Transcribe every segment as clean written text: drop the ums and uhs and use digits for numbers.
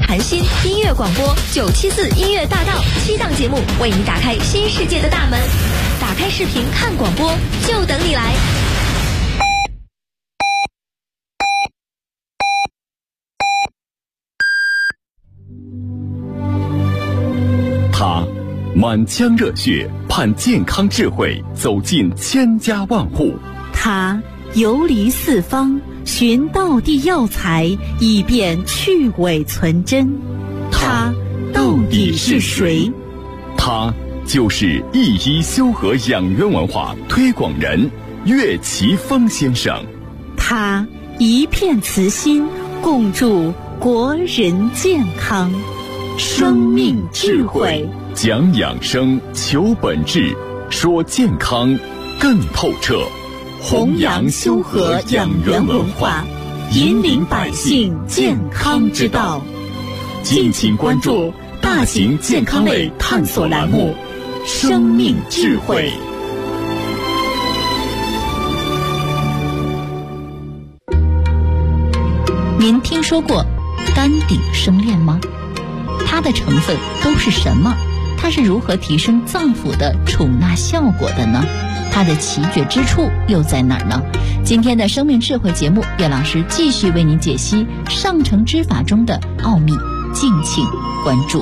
韩星音乐广播974音乐大道7档节目，为你打开新世界的大门。打开视频看广播，就等你来。 他满腔热血，盼健康智慧走进千家万户。 他游离四方，寻道地药材，以便去伪存真。他到底是谁？ 他就是一一修和养元文化推广人岳奇峰先生。 他一片慈心，共筑国人健康。生命智慧， 讲养生，求本质，说健康更透彻。 弘扬修和养元文化，引领百姓健康之道。 敬请关注大型健康类探索栏目《生命智慧》。 您听说过丹顶生链吗？它的成分都是什么？它是如何提升脏腑的储纳效果的呢？它的奇绝之处又在哪儿呢？今天的生命智慧节目，岳老师继续为您解析上乘之法中的奥秘，敬请关注。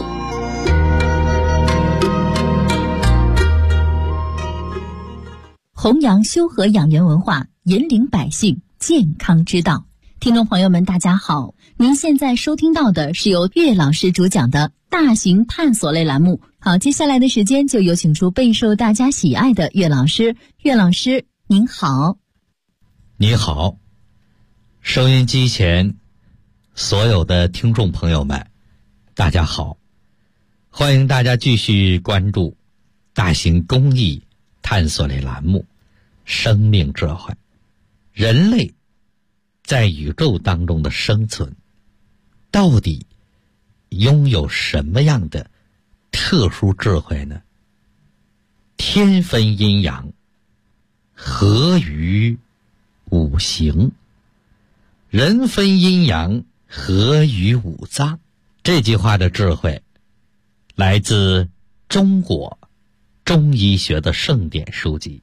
弘扬修和养元文化，引领百姓健康之道。听众朋友们，大家好，您现在收听到的是由岳老师主讲的大型探索类栏目。好，接下来的时间就有请出备受大家喜爱的岳老师。岳老师您好。 你好，收音机前所有的听众朋友们大家好，欢迎大家继续关注大型公益探索类栏目生命智慧。人类在宇宙当中的生存到底拥有什么样的特殊智慧呢？天分阴阳，合于五行，人分阴阳，合于五脏。这句话的智慧来自中国中医学的圣典书籍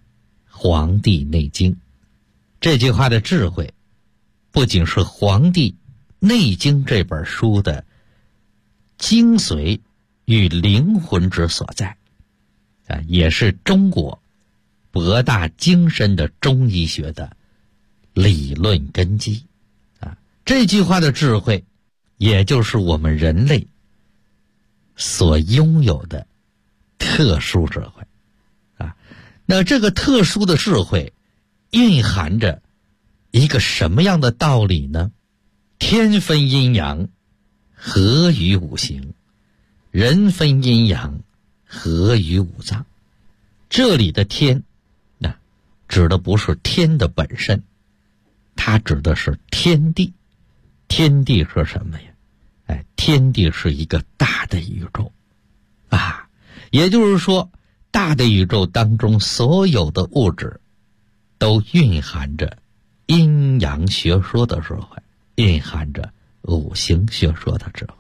《黄帝内经》。这句话的智慧不仅是《黄帝内经》这本书的精髓与灵魂之所在，也是中国博大精深的中医学的理论根基。这句话的智慧也就是我们人类所拥有的特殊智慧。那这个特殊的智慧蕴含着一个什么样的道理呢？天分阴阳，合于五行，人分阴阳，合于五脏。这里的天指的不是天的本身，它指的是天地。天地是什么呀？天地是一个大的宇宙也就是说，大的宇宙当中所有的物质都蕴含着阴阳学说的智慧，蕴含着五行学说的智慧。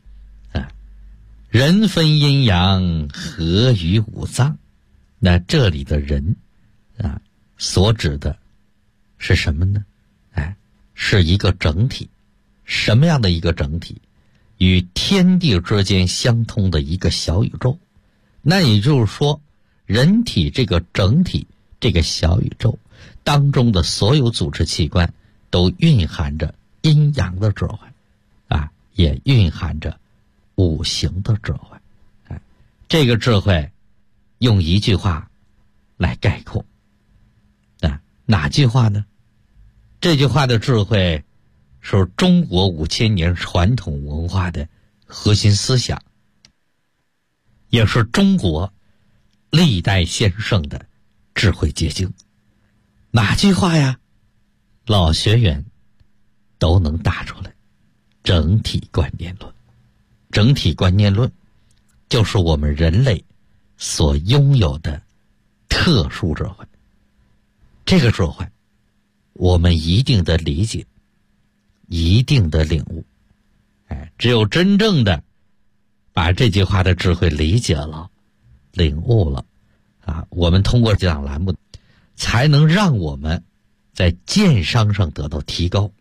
人分阴阳，合于五脏。那这里的人所指的是什么呢？是一个整体。什么样的一个整体？与天地之间相通的一个小宇宙。那也就是说，人体这个整体，这个小宇宙当中的所有组织器官都蕴含着阴阳的智慧也蕴含着五行的智慧。这个智慧用一句话来概括哪句话呢？这句话的智慧是中国5000年传统文化的核心思想，也是中国历代先生的智慧结晶。哪句话呀？老学员都能答出来。整体观念论。整体观念论就是我们人类所拥有的特殊智慧。这个智慧我们一定的理解，一定的领悟。 只有真正的把这句话的智慧理解了、领悟了我们通过这档栏目才能让我们在健商上得到提高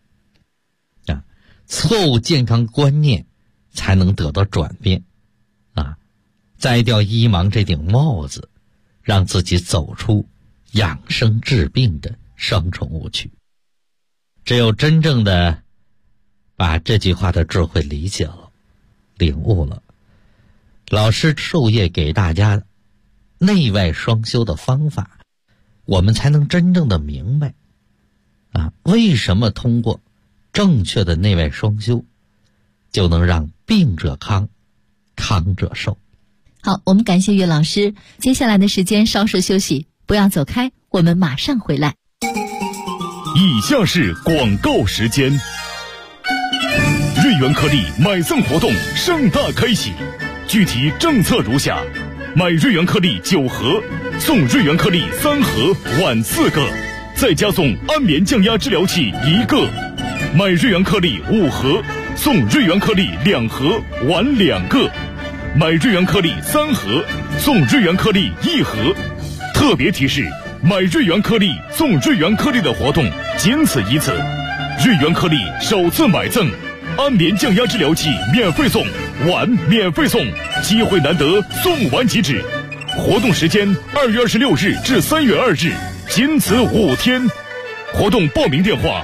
错误健康观念才能得到转变摘掉医盲这顶帽子，让自己走出养生治病的双重误区。只有真正的把这句话的智慧理解了、领悟了，老师授业给大家内外双修的方法，我们才能真正的明白为什么通过正确的内外双修就能让病者康，康者寿。 好，我们感谢岳老师。接下来的时间稍事休息，不要走开，我们马上回来。 以下是广告时间。瑞元颗粒买赠活动盛大开启，具体政策如下：买瑞元颗粒9盒，送瑞元颗粒3盒，碗4个，再加送安眠降压治疗器1个；买瑞元颗粒5盒，送瑞元颗粒2盒，碗2个；买瑞元颗粒3盒，送瑞元颗粒1盒。特别提示：买瑞元颗粒送瑞元颗粒的活动仅此一次，瑞元颗粒首次买赠，安眠降压治疗器免费送，碗免费送，机会难得，送完即止。活动时间2月26日至3月2日，仅此5天。活动报名电话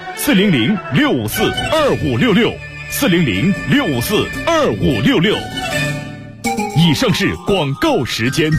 400-654-2566，400-654-2566。以上是广告时间。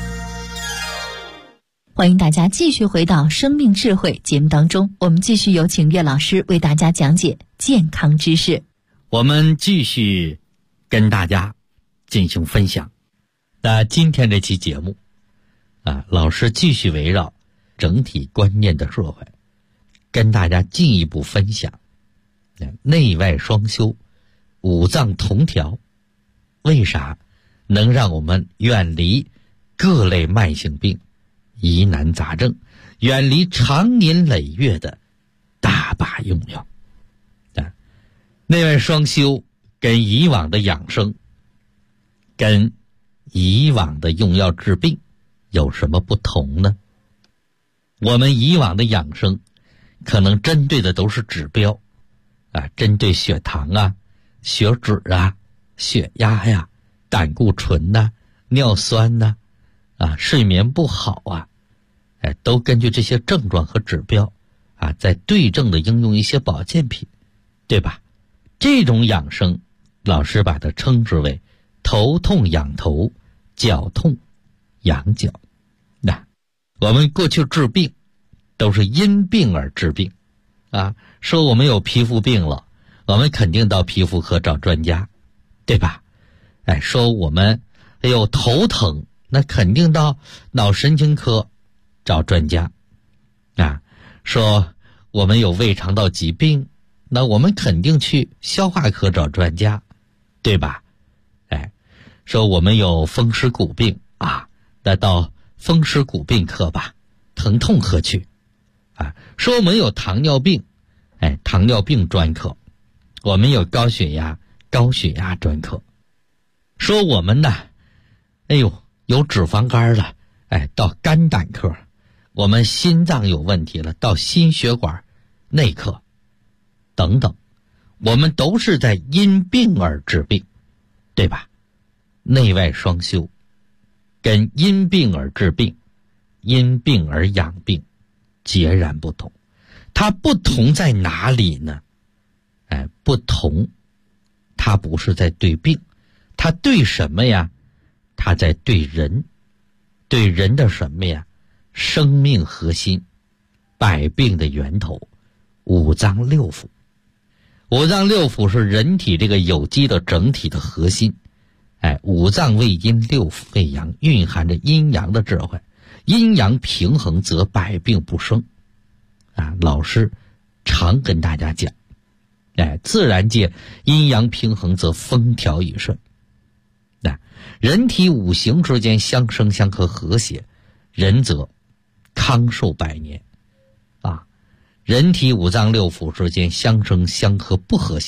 欢迎大家继续回到生命智慧节目当中，我们继续有请岳老师为大家讲解健康知识。 我们继续跟大家进行分享。那今天这期节目老师继续围绕整体观念的智慧，跟大家进一步分享内外双修、五脏同调，为啥能让我们远离各类慢性病、疑难杂症，远离长年累月的大把用药。内外双修跟以往的养生，跟以往的用药治病有什么不同呢？我们以往的养生可能针对的都是指标针对血糖血脂血压胆固醇尿酸睡眠不好都根据这些症状和指标在对症的应用一些保健品，对吧？这种养生老师把它称之为头痛养头，脚痛养脚。我们过去治病都是因病而治病说我们有皮肤病了，我们肯定到皮肤科找专家，对吧？说我们有头疼，那肯定到脑神经科找专家说我们有胃肠道疾病，那我们肯定去消化科找专家，对吧？说我们有风湿骨病那到风湿骨病科吧，疼痛科去说我们有糖尿病糖尿病专科，我们有高血压专科。说我们有脂肪肝了到肝胆科，我们心脏有问题了到心血管内科等等，我们都是在因病而治病，对吧？内外双修跟因病而治病、因病而养病截然不同。它不同在哪里呢？不同，它不是在对病，它对什么呀？它在对人，对人的什么呀？生命核心，百病的源头，五脏六腑。五脏六腑是人体这个有机的整体的核心。五脏为阴，六腑为阳，蕴含着阴阳的智慧。阴阳平衡则百病不生。老师常跟大家讲，自然界阴阳平衡则风调雨顺。人体五行之间相生相克和谐，人则康寿百年。人体五脏六腑之间相生相克不和谐，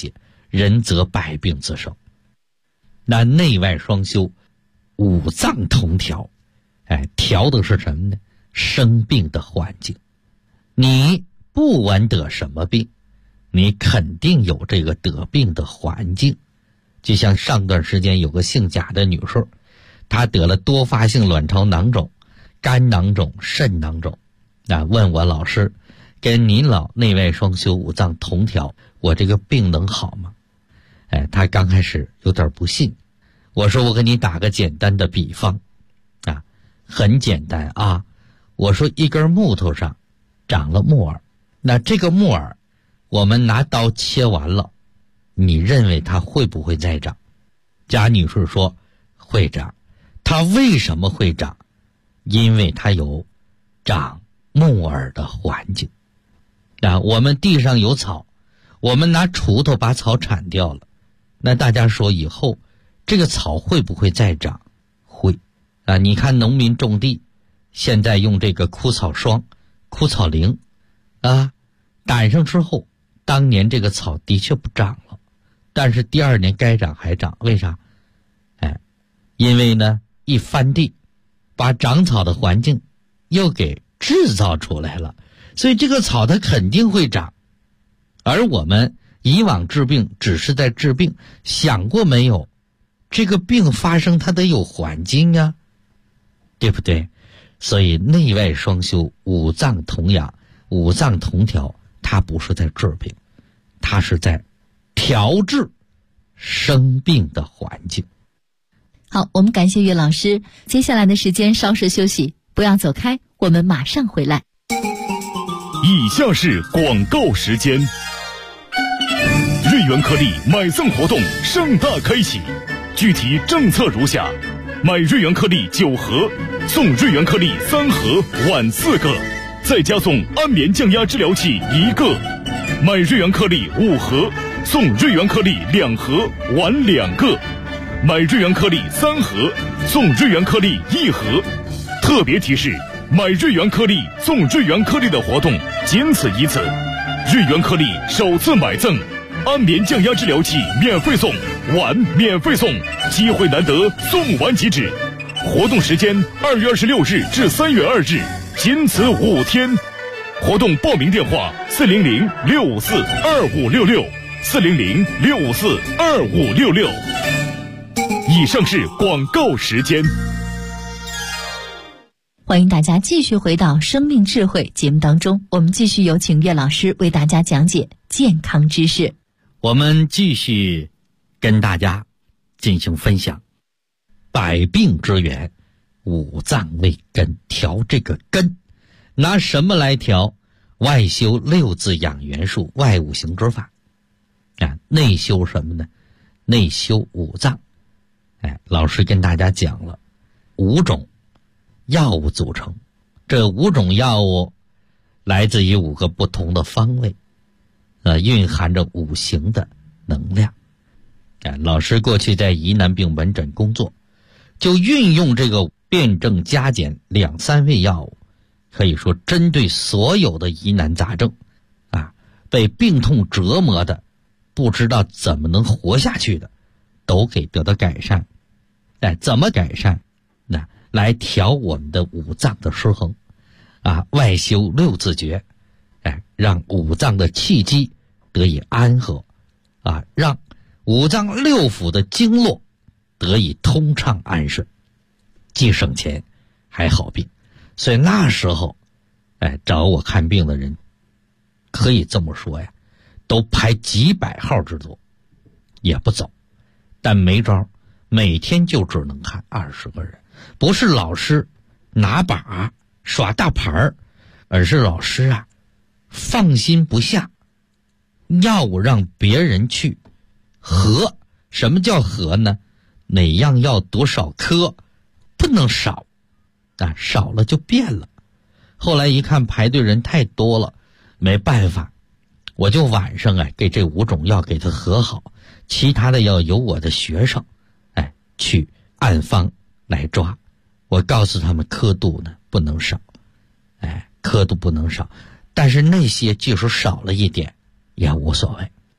人则百病自生。那内外双修，五脏同调，调的是什么呢？生病的环境。你不管得什么病，你肯定有这个得病的环境。就像上段时间有个姓贾的女士，她得了多发性卵巢囊肿、肝囊肿、肾囊肿，问我老师，跟您老内外双修五脏同调，我这个病能好吗？她刚开始有点不信。我说我给你打个简单的比方很简单啊。我说一根木头上长了木耳，那这个木耳我们拿刀切完了，你认为它会不会再长？贾女士说会长。它为什么会长？因为它有长木耳的环境。我们地上有草，我们拿锄头把草铲掉了，那大家说以后这个草会不会再长？会。你看农民种地，现在用这个枯草霜、枯草灵掸上之后，当年这个草的确不长了，但是第二年该长还长。为啥？因为呢一翻地，把长草的环境又给制造出来了，所以这个草它肯定会长。而我们以往治病只是在治病，想过没有这个病发生它得有环境啊，对不对？所以内外双修，五脏同养，五脏同调，它不是在治病，它是在调治生病的环境。 好，我们感谢岳老师。接下来的时间稍事休息，不要走开，我们马上回来。 以下是广告时间。瑞元颗粒买赠活动盛大开启，具体政策如下：买瑞元颗粒9盒，送瑞元颗粒3盒，碗4个，再加送安眠降压治疗器1个；买瑞元颗粒5盒，送瑞元颗粒2盒，碗2个；买瑞元颗粒3盒，送瑞元颗粒1盒。特别提示：买瑞元颗粒送瑞元颗粒的活动仅此一次，瑞元颗粒首次买赠，安眠降压治疗器免费送，碗免费送，机会难得，送完即止。活动时间2月26日至3月2日，仅此5天。活动报名电话400-654-2566，400-654-2566。以上是广告时间。 欢迎大家继续回到生命智慧节目当中，我们继续有请岳老师为大家讲解健康知识。 我们继续跟大家进行分享百病之源，五脏为根，调这个根，拿什么来调？外修6字养元术，外五行之法。内修什么呢？内修五脏。老师跟大家讲了5种药物组成，这5种药物来自于5个不同的方位，蕴含着5行的能量。老师过去在疑难病门诊工作，就运用这个辩证加减2、3味药物，可以说针对所有的疑难杂症被病痛折磨的不知道怎么能活下去的，都给得到改善。怎么改善？来调我们的五脏的失衡外修6字诀，让五脏的气机得以安和让五脏6腑的经络得以通畅安顺，既省钱还好病。所以那时候找我看病的人可以这么说都排几百号之多也不走，但没招，每天就只能看20个人。不是老师拿把耍大牌，而是老师放心不下，药物让别人去合。什么叫合呢？哪样药多少颗不能少，少了就变了。后来一看排队人太多了，没办法，我就晚上给这5种药给它合好，其他的要由我的学生去按方来抓。我告诉他们刻度呢不能少，刻度不能少，但是那些即使少了一点也无所谓。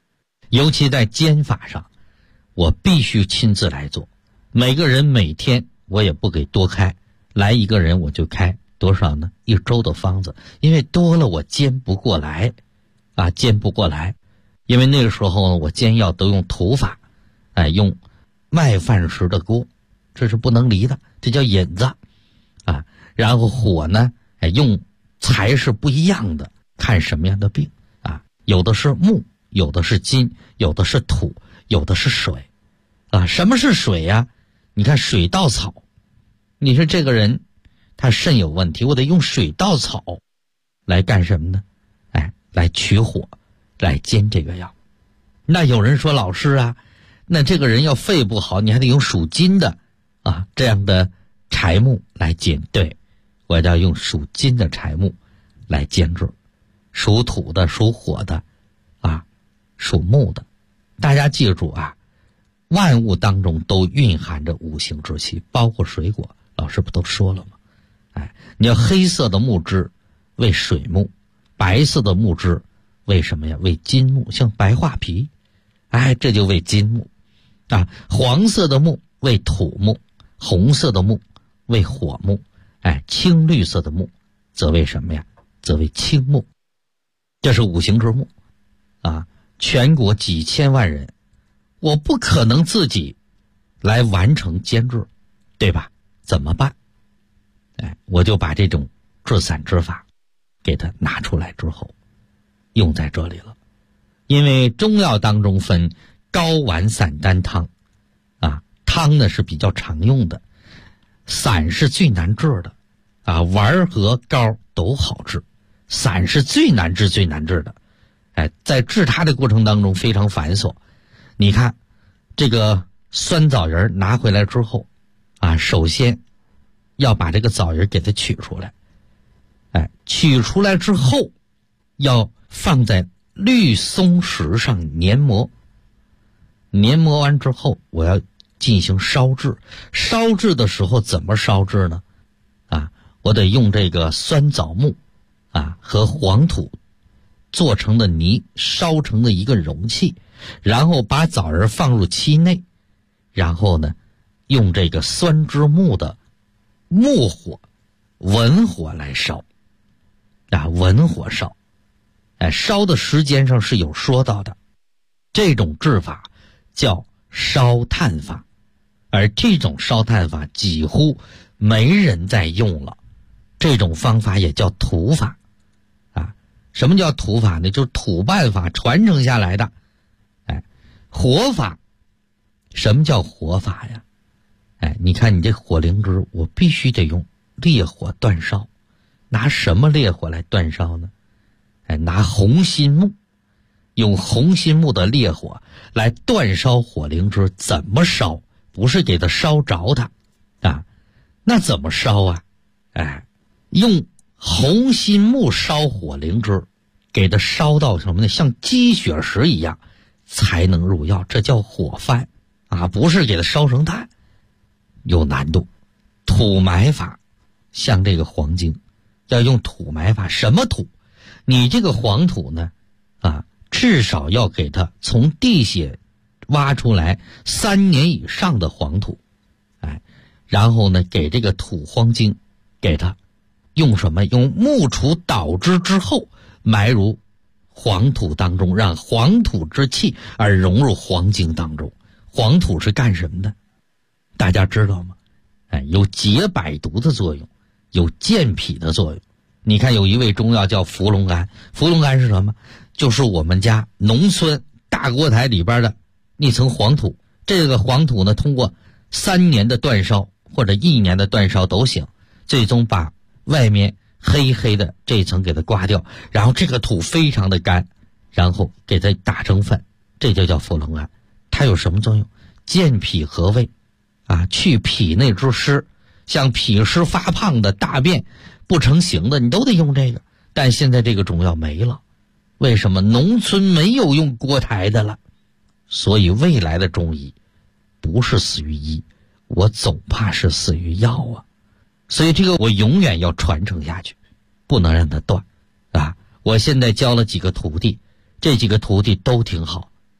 尤其在煎法上，我必须亲自来做。每个人每天我也不给多开，来一个人我就开多少呢？1周的方子，因为多了我煎不过来煎不过来。因为那个时候呢，我煎药都用土法，用麦饭石的锅，这是不能离的，这叫引子然后火呢，用材是不一样的，看什么样的病有的是木，有的是金，有的是土，有的是水什么是水呀？你看水稻草，你说这个人他肾有问题，我得用水稻草来干什么呢？来取火，来煎这个药。那有人说老师啊，那这个人要肺不好，你还得用属金的这样的柴木来煎。对，我要用属金的柴木来煎制，属土的、属火的属木的。大家记住万物当中都蕴含着五行之气，包括水果，老师不都说了吗？你要黑色的木质为水木，白色的木质为什么呀？为金木，像白桦皮这就为金木黄色的木为土木，红色的木为火木，青绿色的木则为什么呀？则为青木。这是五行之木全国几千万人，我不可能自己来完成煎制，对吧？怎么办？我就把这种制散之法给它拿出来之后用在这里了。因为中药当中分膏丸散丹汤汤呢是比较常用的，散是最难治的丸和膏都好治，散是最难治的。在治它的过程当中非常繁琐。你看这个酸枣仁拿回来之后首先要把这个枣仁给它取出来，取出来之后要放在绿松石上研磨，研磨完之后我要进行烧制。烧制的时候怎么烧制呢？我得用这个酸枣木和黄土做成的泥烧成的一个容器，然后把枣仁放入其内，然后呢用这个酸之木的木火文火来烧文火烧烧的时间上是有说到的。这种制法叫烧炭法，而这种烧炭法几乎没人在用了。这种方法也叫土法什么叫土法呢？就是土办法传承下来的。火法，什么叫火法呀？你看你这火灵芝，我必须得用烈火煅烧。拿什么烈火来煅烧呢？拿红心木，用红心木的烈火来煅烧火灵芝。怎么烧？不是给它烧着它那怎么烧用红心木烧火灵芝，给它烧到什么呢？像积雪石一样才能入药，这叫火翻不是给它烧成炭，有难度。土埋法，像这个黄精要用土埋法。什么土？你这个黄土呢至少要给它从地下挖出来3年以上的黄土然后呢给这个土黄精给它用什么？用木杵捣之之后埋入黄土当中，让黄土之气而融入黄精当中。黄土是干什么的？大家知道吗？有解百毒的作用，有健脾的作用。你看有一味中药叫伏龙干，伏龙干是什么？就是我们家农村大锅台里边的一层黄土。这个黄土呢，通过3年的煅烧或者1年的煅烧都行，最终把外面黑黑的这一层给它刮掉，然后这个土非常的干，然后给它打成粉，这就叫伏龙干。它有什么作用？健脾和胃去脾内之湿，像脾湿发胖的、大便不成形的，你都得用这个。但现在这个中药没了，为什么？农村没有用锅台的了。所以未来的中医不是死于医，我总怕是死于药所以这个我永远要传承下去，不能让它断我现在教了几个徒弟，这几个徒弟都挺好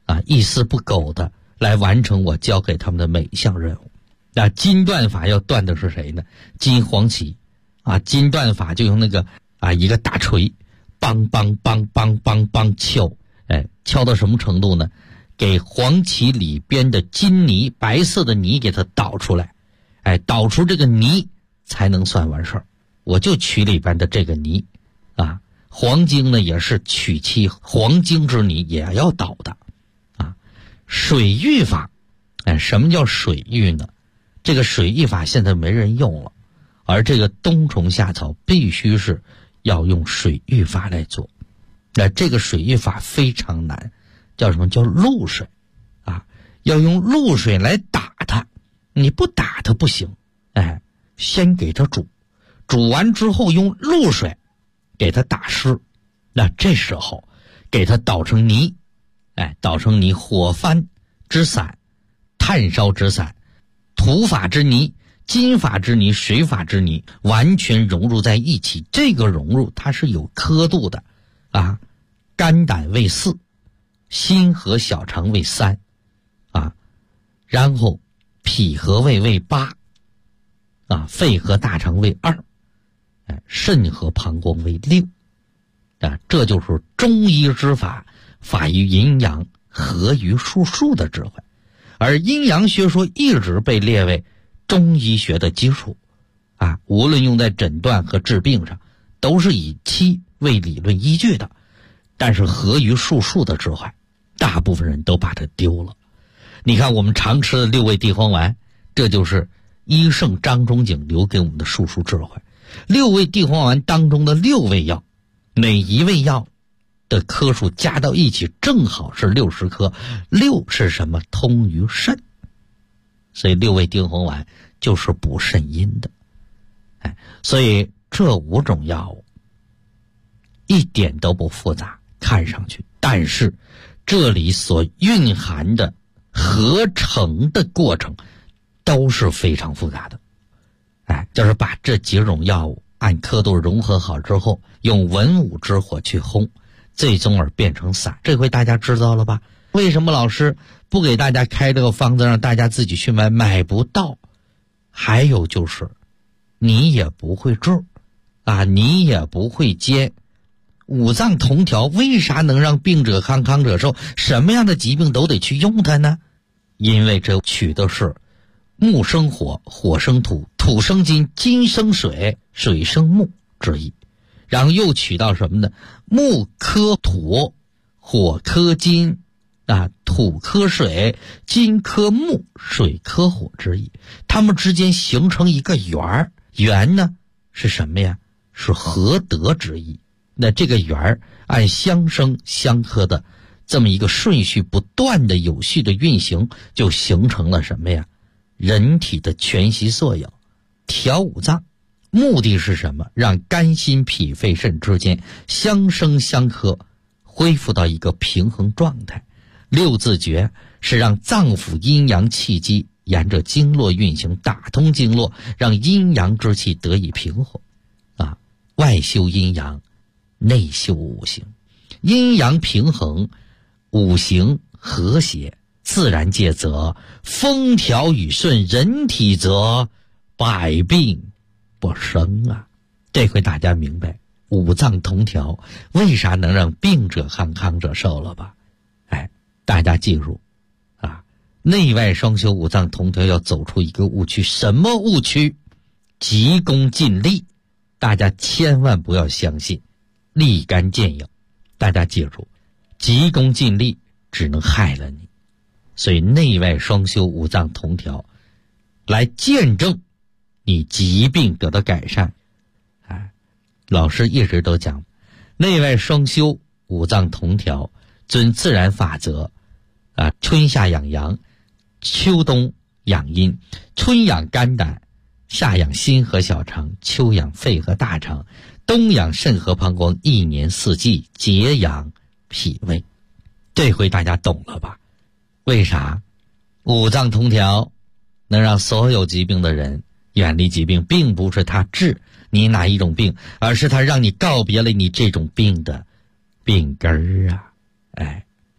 一丝不苟的来完成我交给他们的每一项任务。那金断法要断的是谁呢？金黄旗金断法就用那个一个大锤，梆梆梆梆梆梆敲，敲到什么程度呢？给黄旗里边的金泥，白色的泥给它倒出来，倒出这个泥才能算完事儿。我就取里边的这个泥黄金呢也是取其黄金之泥，也要倒的水浴法，什么叫水浴呢？这个水浴法现在没人用了，而这个冬虫夏草必须是要用水浴法来做。那这个水浴法非常难，叫什么？叫露水要用露水来打它，你不打它不行。先给它煮完之后用露水给它打湿，那这时候给它捣成泥，捣成泥，火翻之散，炭烧之散，土法之泥，金法之泥，水法之泥，完全融入在一起。这个融入它是有刻度的肝胆为4，心和小肠为3然后脾和胃为8肺和大肠为2，肾和膀胱为6这就是中医之法，法于阴阳，合于术数的智慧。而阴阳学说一直被列为中医学的基础无论用在诊断和治病上，都是以其为理论依据的。但是合于术数的智慧，大部分人都把它丢了。你看我们常吃的6味地黄丸，这就是医圣张仲景留给我们的术数智慧。6味地黄丸当中的6味药，每一味药的颗数加到一起正好是60颗。6是什么？通于肾，所以6味地黄丸就是补肾阴的。所以这5种药物一点都不复杂，看上去，但是这里所蕴含的合成的过程都是非常复杂的。就是把这几种药物按刻度融合好之后，用文武之火去烘，最终而变成散。这回大家知道了吧？为什么老师不给大家开这个方子让大家自己去买？买不到。还有就是你也不会治你也不会煎。五脏同调为啥能让病者康，康者寿？什么样的疾病都得去用它呢？因为这取的是木生火，火生土，土生金，金生水，水生木之意。然后又取到什么呢？木克土，火克金土克水，金克木，水克火之意。它们之间形成一个圆，圆呢是什么呀？是合德之意。那这个圆按相生相克的这么一个顺序不断的有序的运行，就形成了什么呀？人体的全息作用，调五脏。目的是什么？让肝心脾肺肾之间相生相克，恢复到一个平衡状态。六字诀是让脏腑阴阳气机沿着经络运行，打通经络，让阴阳之气得以平和外修阴阳，内修五行，阴阳平衡，五行和谐，自然界则风调雨顺，人体则百病不生这回大家明白五脏同调为啥能让病者康，康者寿了吧？大家记住内外双修，五脏同调要走出一个误区。什么误区？急功近利。大家千万不要相信，立竿见影。大家记住，急功近利只能害了你。所以内外双修，五脏同调，来见证你疾病得到改善。老师一直都讲，内外双修，五脏同调，遵自然法则春夏养阳，秋冬养阴，春养肝胆，夏养心和小肠，秋养肺和大肠，冬养肾和膀胱，一年四季节养脾胃。这回大家懂了吧？为啥五脏同调能让所有疾病的人远离疾病？并不是他治你哪一种病，而是他让你告别了你这种病的病根儿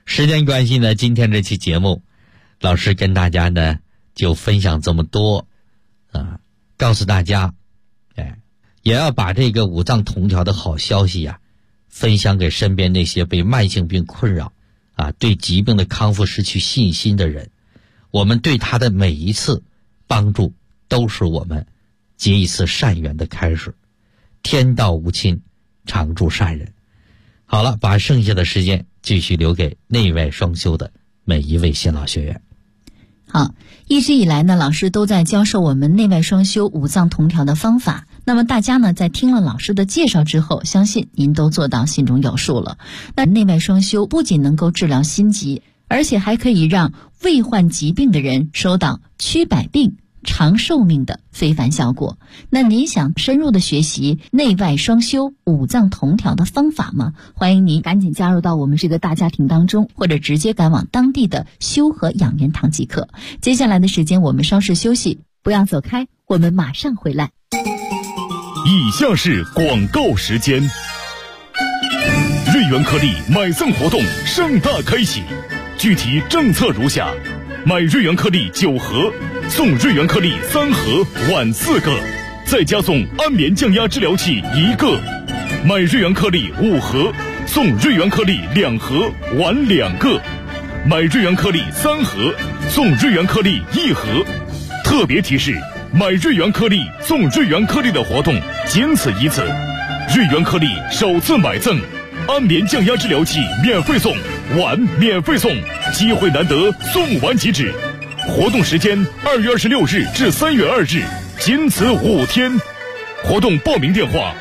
时间关系呢，今天这期节目，老师跟大家呢就分享这么多，告诉大家，也要把这个五脏同调的好消息呀，分享给身边那些被慢性病困扰，对疾病的康复失去信心的人。我们对他的每一次帮助，都是我们结一次善缘的开始。天道无亲，常驻善人。好了，把剩下的时间继续留给内外双修的每一位新老学员。 好，一直以来呢，老师都在教授我们内外双修五脏同调的方法。那么大家呢，在听了老师的介绍之后，相信您都做到心中有数了。那内外双修不仅能够治疗心疾，而且还可以让未患疾病的人收到祛百病、长寿命的非凡效果。那您想深入的学习内外双修五脏同调的方法吗？欢迎您赶紧加入到我们这个大家庭当中，或者直接赶往当地的修和养元堂即可。接下来的时间我们稍事休息，不要走开，我们马上回来。 以下是广告时间。瑞元颗粒买赠活动盛大开启，具体政策如下：买瑞元颗粒9盒，送瑞元颗粒3盒，晚4个，再加送安眠降压治疗器1个；买瑞元颗粒5盒，送瑞元颗粒2盒，晚2个；买瑞元颗粒3盒，送瑞元颗粒1盒。特别提示：买瑞元颗粒送瑞元颗粒的活动仅此一次，瑞元颗粒首次买赠安眠降压治疗器免费送，碗免费送，机会难得，送完即止。活动时间2月26日至3月2日，仅此5天。活动报名电话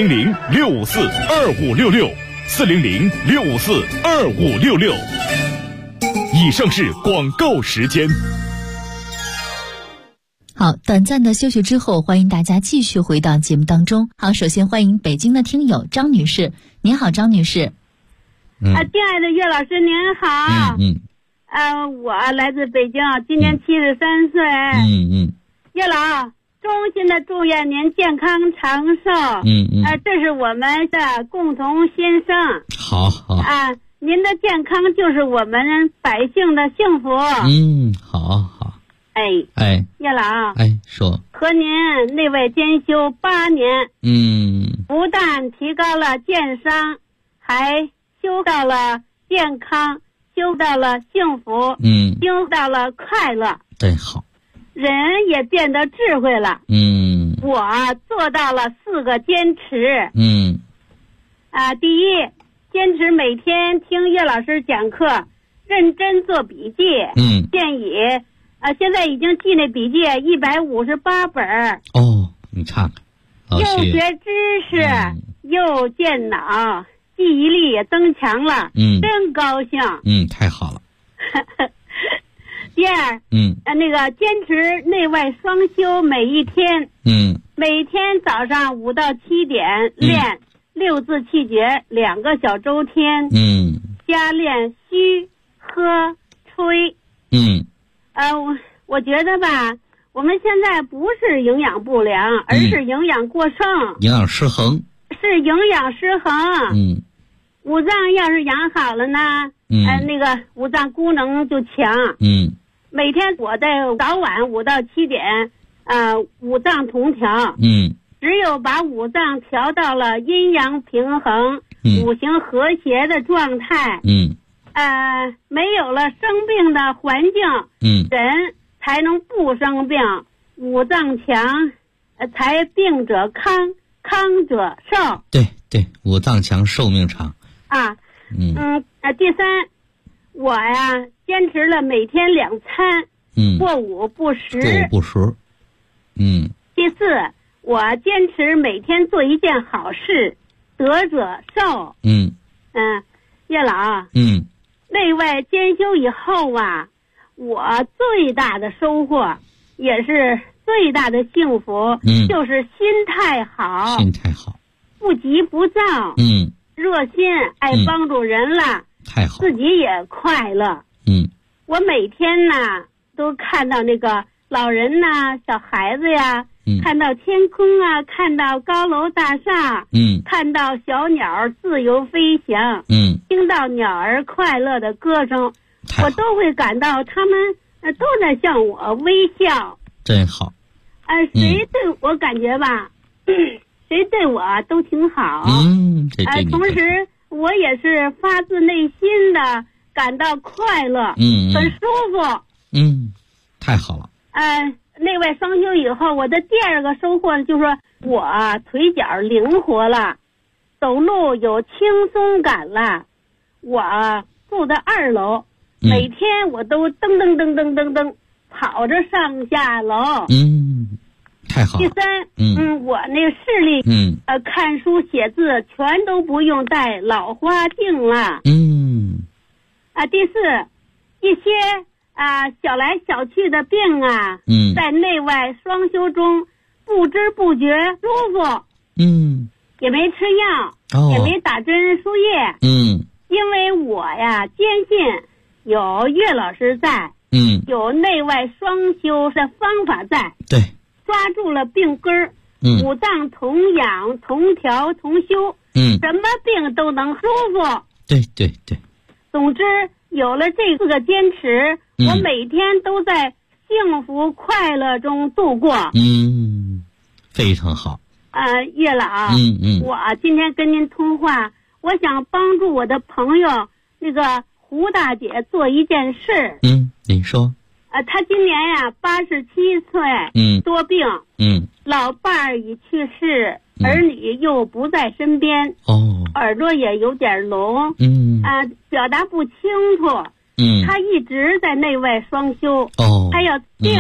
400-654-2566 400-654-2566。以上是广告时间。 好，短暂的休息之后，欢迎大家继续回到节目当中。好，首先欢迎北京的听友张女士。您好，张女士。 亲爱的岳老师您好。我来自北京，今年73岁。岳老，衷心的祝愿您健康长寿。这是我们的共同心声。 好。 您的健康就是我们百姓的幸福。 好。 岳老， 说和您内外兼修8年，不但提高了健商，还修到了健康，修到了幸福，修到了快乐。 对，好。 人也变得智慧了。我做到了4个坚持。第一，坚持每天听岳老师讲课，认真做笔记。建议现在已经记那笔记158本。 你看看， 又学知识，又健脑，记忆力也增强了。真高兴。 太好了。 第二，那个坚持内外双修，每一天，每天早上5到7点练6字气诀2个小周天，加练虚、喝、吹。我觉得吧，我们现在不是营养不良，而是营养过剩， 营养失衡。 是营养失衡。五脏要是养好了呢，那个五脏功能就强。每天我在早晚5到7点，五脏同调。只有把五脏调到了阴阳平衡、五行和谐的状态，没有了生病的环境，人才能不生病。五脏强，才病者康，康者寿。对， 五脏强，寿命长。 第三，我呀坚持了每天2餐，过午不食。第四，我坚持每天做一件好事，得者寿。岳老，内外兼修以后啊，我最大的收获，也是最大的幸福，就是心态好，不急不躁，热心，爱帮助人了， 太好， 自己也快乐。我每天呢都看到那个老人呐、小孩子呀， 看到天空啊，看到高楼大厦，看到小鸟自由飞翔，听到鸟儿快乐的歌声，我都会感到他们都在向我微笑。 真好。 谁对我感觉吧，谁对我都挺好。同时我也是发自内心的感到快乐，很舒服。 太好了。 内外双修以后，我的第二个收获就是说我腿脚灵活了，走路有轻松感了。我住在2楼，每天我都噔噔噔噔噔噔跑着上下楼。 太好了。 第三，我那个视力，看书写字全都不用戴老花镜了。第四，一些小来小去的病啊，在内外双修中不知不觉舒服。也没吃药，也没打针输液。因为我呀坚信有岳老师在，有内外双修的方法在。 对。 抓住了病根儿，五脏同养同调同修，什么病都能舒服。 对。 总之有了这4个坚持，我每天都在幸福快乐中度过。 非常好。 岳老，我今天跟您通话，我想帮助我的朋友那个胡大姐做一件事。 你说。 他今年呀87岁，多病，老伴儿已去世，儿女又不在身边，耳朵也有点聋，表达不清楚，他一直在内外双修，他要订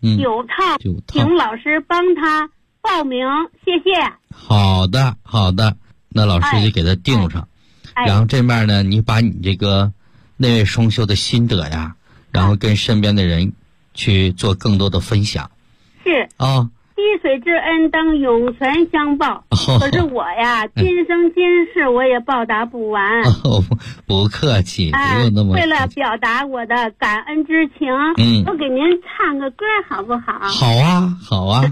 9套，请老师帮他报名，谢谢。 好的，那老师就给他订上，然后这面呢，你把你这个内外双修的心得呀，然后跟身边的人去做更多的分享。 是滴水之恩当涌泉相报。可是我呀，今生今世我也报答不完。 不客气，不用那么。 为了表达我的感恩之情，我给您唱个歌好不好？ 好啊。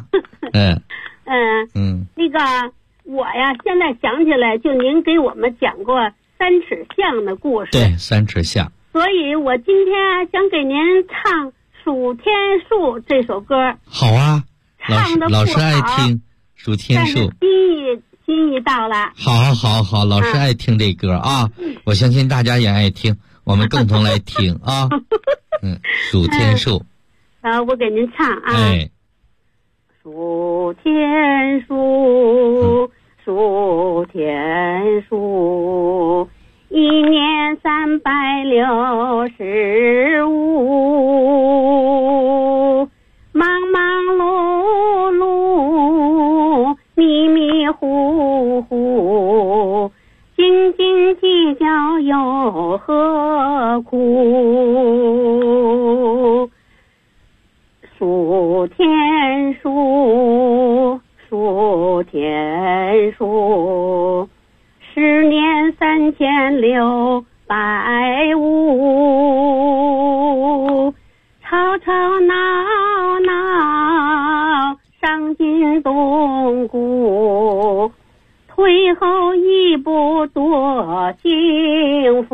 那个我呀，现在想起来，就您给我们讲过3尺巷的故事。 对，3尺巷。 所以我今天想给您唱《数天数》这首歌。 好啊，老师爱听《数天数》， 心意到了。 好，老师爱听这歌啊，我相信大家也爱听，我们共同来听啊。数天数。 我给您唱啊。数天数，数天数，1年365，忙忙碌碌，迷迷糊糊，斤斤计较又何苦？数天数，数天数，10年3650，吵吵闹闹，伤筋动骨，退后一步多幸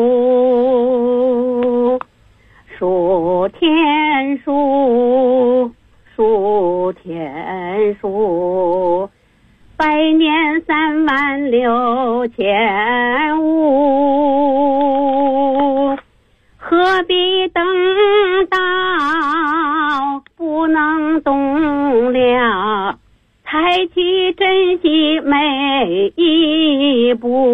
福。数天数，数天数，100年36500，何必等到不能动了，才去珍惜每一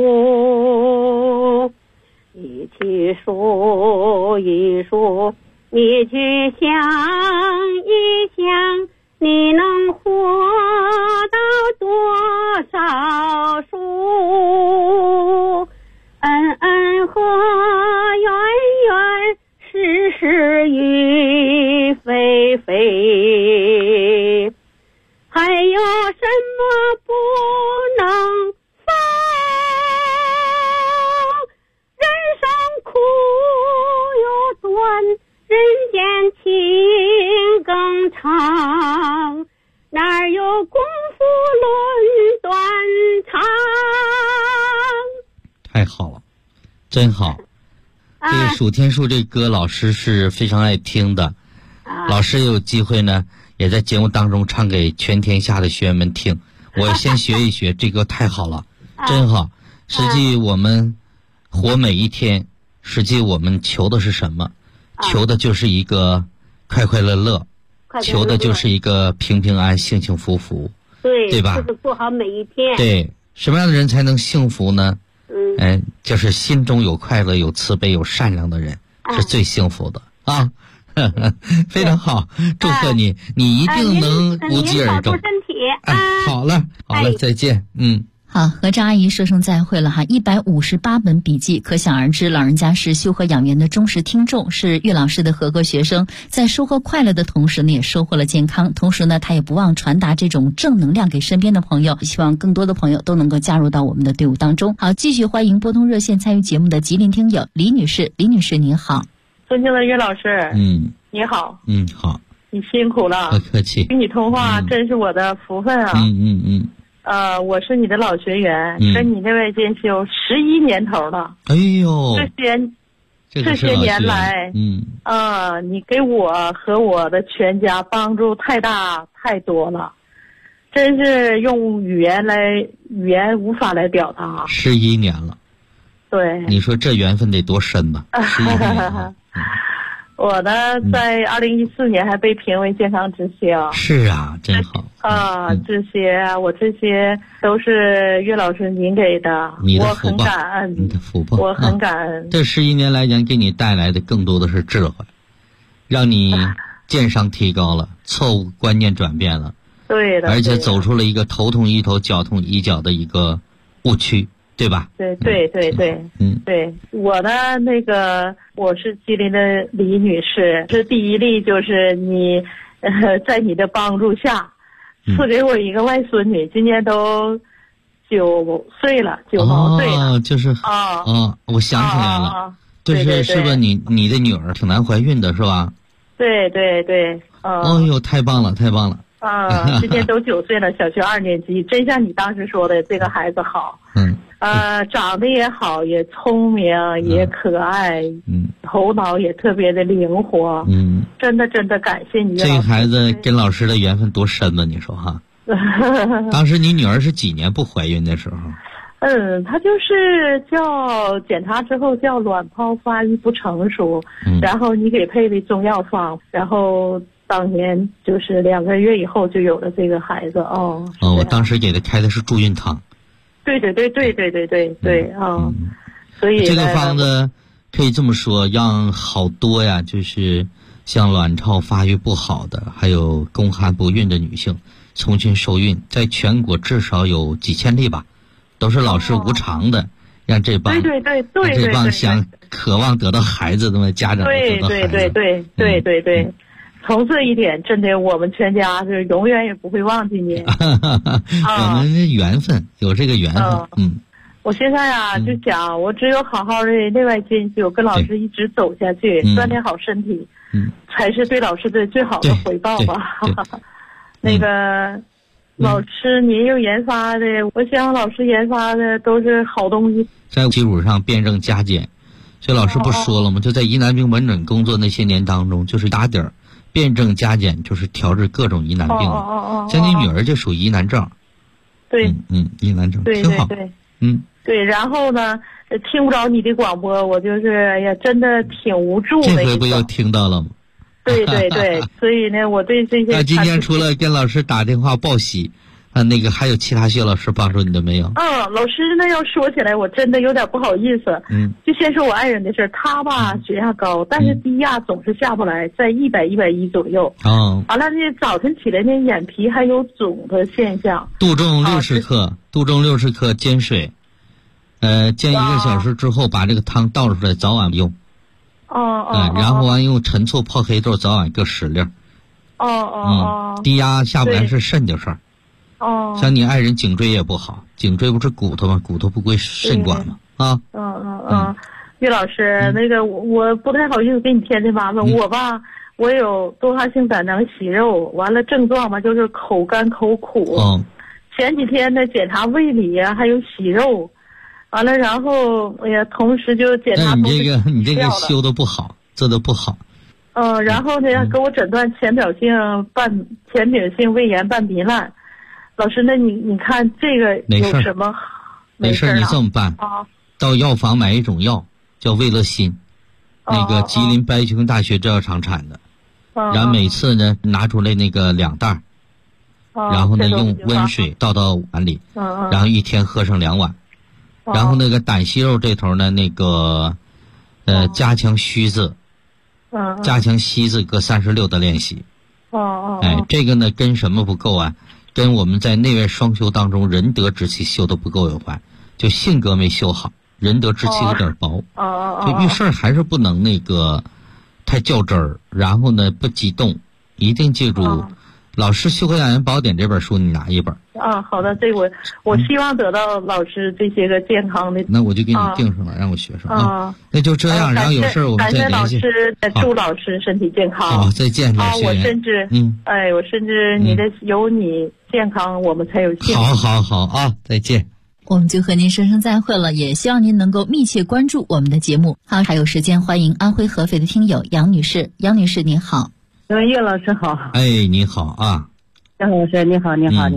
步。你去数一数，你去想一想，你能活到多少数？恩恩和怨怨，是是与非非，还有什么不能放？人生苦又短，人间情更长，哪功夫论断肠。 太好了，真好。这个《数天数》这歌老师是非常爱听的，老师有机会呢也在节目当中唱给全天下的学员们听。我先学一学，这歌太好了，真好。实际我们活每一天，实际我们求的是什么？求的就是一个快快乐乐，求的就是一个平平安、幸幸福福，对吧？ 就是过好每一天。 对，什么样的人才能幸福呢？就是心中有快乐、有慈悲、有善良的人，是最幸福的啊！非常好，祝贺你，你一定能无疾而终。 您保重身体。 好了，再见。 好，和张阿姨说声再会了哈。158本笔记，可想而知，老人家是修和养元的忠实听众，是岳老师的合格学生，在收获快乐的同时呢，也收获了健康。同时呢，他也不忘传达这种正能量给身边的朋友，希望更多的朋友都能够加入到我们的队伍当中。好，继续欢迎拨通热线参与节目的吉林听友李女士。李女士您好。 尊敬的岳老师，你好。 好。 你辛苦了， 不客气。 与你通话真是我的福分啊。我是你的老学员，跟你那位兼修11年头了。 哎呦， 这些年来，你给我和我的全家帮助太大太多了，真是用语言无法来表达。 11年了， 对， 你说这缘分得多深吧？11年了。 我呢，在2014年还被评为健康之星。 是啊，真好这些都是岳老师您给的，我很感恩。 你的福报， 我很感恩。 这11年来讲，给你带来的更多的是智慧，让你鉴赏提高了，错误观念转变了， 对的， 而且走出了一个头痛医头，脚痛医脚的一个误区。对吧？ 对，对，我呢，我是吉林的李女士，这第一例就是你，在你的帮助下，赐给我一个外孙女，今年都9岁了，9毛岁了。 就是我想起来了，是不是你的女儿挺难怀孕的是吧？ 对。 哦呦，太棒了！ 今年都9岁了，小学2年级，真像你当时说的，这个孩子好。长得也好，也聪明，也可爱，头脑也特别的灵活，真的感谢你。 这个孩子跟老师的缘分多深呢？你说哈？当时你女儿是几年不怀孕的时候？ 她就是叫检查之后叫卵泡发育不成熟，然后你给配的中药方，然后当年就是2个月以后就有了这个孩子。 我当时给她开的是助孕汤。 对，所以这个方子可以这么说，让好多呀，就是像卵巢发育不好的，还有宫寒不孕的女性重新受孕，在全国至少有几千例吧，都是老师无偿的，让这帮想渴望得到孩子的家长得到孩子。 对。从这一点，真的，我们全家是永远也不会忘记你。 我们的缘分，有这个缘分。 我现在就想，我只有好好的内外兼修，跟老师一直走下去，锻炼好身体，才是对老师的最好的回报吧。老师您又研发的，我想老师研发的都是好东西， 在基础上辩证加减。所以老师不说了吗？就在疑难病门诊工作那些年当中，就是打底儿。辩证加减就是调治各种疑难病了。像你女儿就属疑难症。 对， 疑难症挺好。对，然后呢，听不着你的广播，我就是真的挺无助的。 这回不又听到了吗？ 对，所以呢，我对这些。 那今天除了跟老师打电话报喜，还有其他学老师帮助你的没有？ 老师那要说起来，我真的有点不好意思。就先说我爱人的事儿，他吧血压高，但是低压总是下不来，在100、110左右。完了呢，早晨起来呢，眼皮还有肿的现象。 杜仲60克煎水，煎1个小时之后，把这个汤倒出来，早晚用。然后用陈醋泡黑豆，早晚各10粒。低压下不来是肾的事儿。像你爱人颈椎也不好，颈椎不是骨头吗？骨头不归肾管吗？ 岳老师，我不太好意思给你添这麻烦。 我有多发性胆囊息肉，完了症状嘛就是口干口苦。前几天呢检查胃里呀还有息肉，完了然后同时就检查。 你这个修的不好，做的不好。 然后呢给我诊断浅表性胃炎半糜烂。老师，那你看这个有什么？ 没事，你这么办到药房买一种药叫魏乐心，那个吉林白熊大学制药厂产的，然后每次呢拿出来那个2袋，然后呢用温水倒到碗里，然后一天喝上2碗，然后那个胆息肉这头呢那个加强虚字，加强息字各36的练习。这个呢跟什么不够啊？跟我们在内外双修当中仁德之气修的不够有关，就性格没修好，仁德之气有点薄。就遇事还是不能那个太较真儿，然后呢不激动，一定记住老师修和养元宝典这本书你拿一本。 好的，这我希望得到老师这些个健康的。 那我就给你定上了，让我学上那就这样，然后有事我们再联系。 感谢老师，祝老师身体健康。 好，再见。 我甚至有你健康，我们才有幸福。 好再见。 我们就和您说声再会了，也希望您能够密切关注我们的节目。好，还有时间欢迎安徽合肥的听友杨女士。杨女士您好。 叶老师好。 你好啊。 杨老师你好。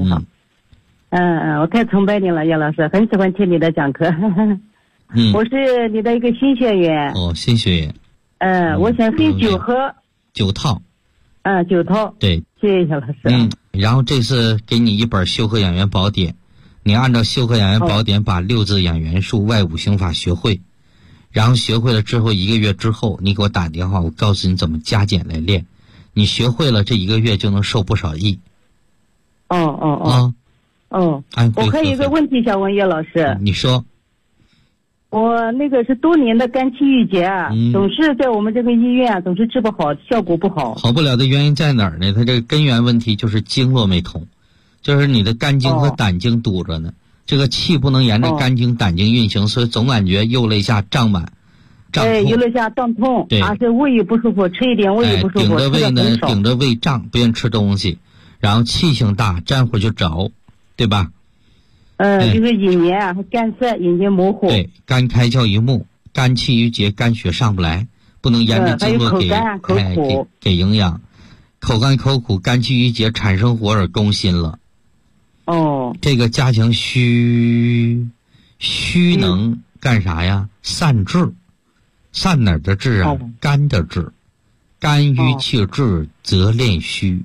我太崇拜你了，叶老师，很喜欢听你的讲课。我是你的一个新学员。 新学员。 我想订9盒。 9套。 9套。 对， 谢谢叶老师。 然后这次给你一本修和养元宝典，你按照修和养元宝典把6字养元术外5行法学会，然后学会了之后1个月之后你给我打电话，我告诉你怎么加减来练，你学会了这1个月就能受不少益。 我还有一个问题想问叶老师。 你说。 我那个是多年的肝气郁结总是在我们这个医院总是治不好，效果不好。 好不了的原因在哪儿呢？它这个根源问题就是经络没通，就是你的肝经和胆经堵着呢，这个气不能沿着肝经胆经运行，所以总感觉右肋下胀满。 右肋下胀痛，是胃也不舒服，吃一点胃也不舒服。 顶着胃呢，顶着胃胀，不愿吃东西，然后气性大，站会儿就着，对吧？ 就是眼黏和干涩，眼睛模糊。 对，肝开窍一目，肝气郁结，肝血上不来，不能沿着经络给营养，口干口苦，肝气郁结，产生火而攻心了。这个加强虚能干啥呀？散滞，散哪儿的滞啊？肝的滞，肝郁气滞则练虚。